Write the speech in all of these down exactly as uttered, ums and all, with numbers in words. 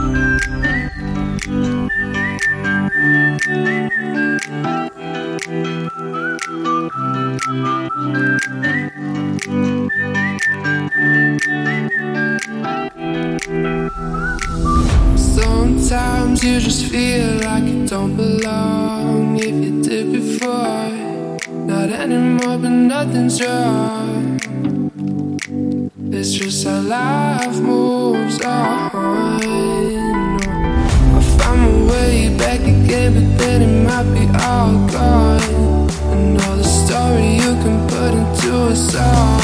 Sometimes you just feel like you don't belong. If you did before, not anymore, but nothing's wrong. It's just how life moves on. I find my way back again, but then it might be all gone. Another story you can put into a song.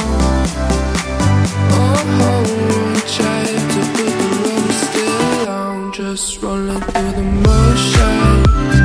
Oh, try to put the road still on, just rolling through the motions.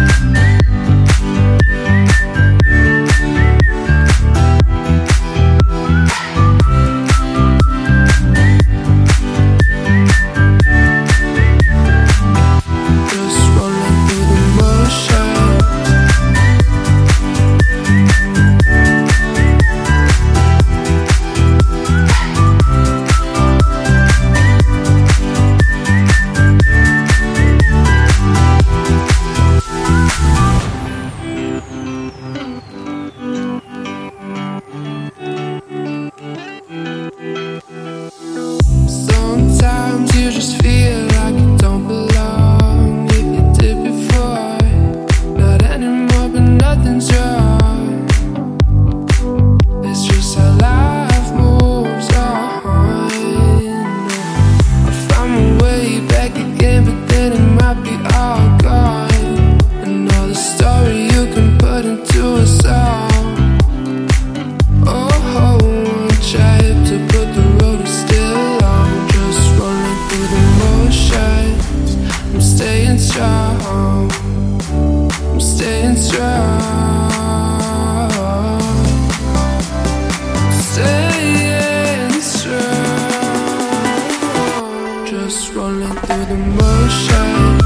Sometimes you just feel like you don't belong. If you did before, not anymore, but nothing's wrong. It's just how life moves on. I find my way back again, but then it might be all gone. Another story you can put into a song. Oh, try to put the road still on, just rolling through the motions. I'm staying strong, I'm staying strong, staying strong, just rolling through the motions.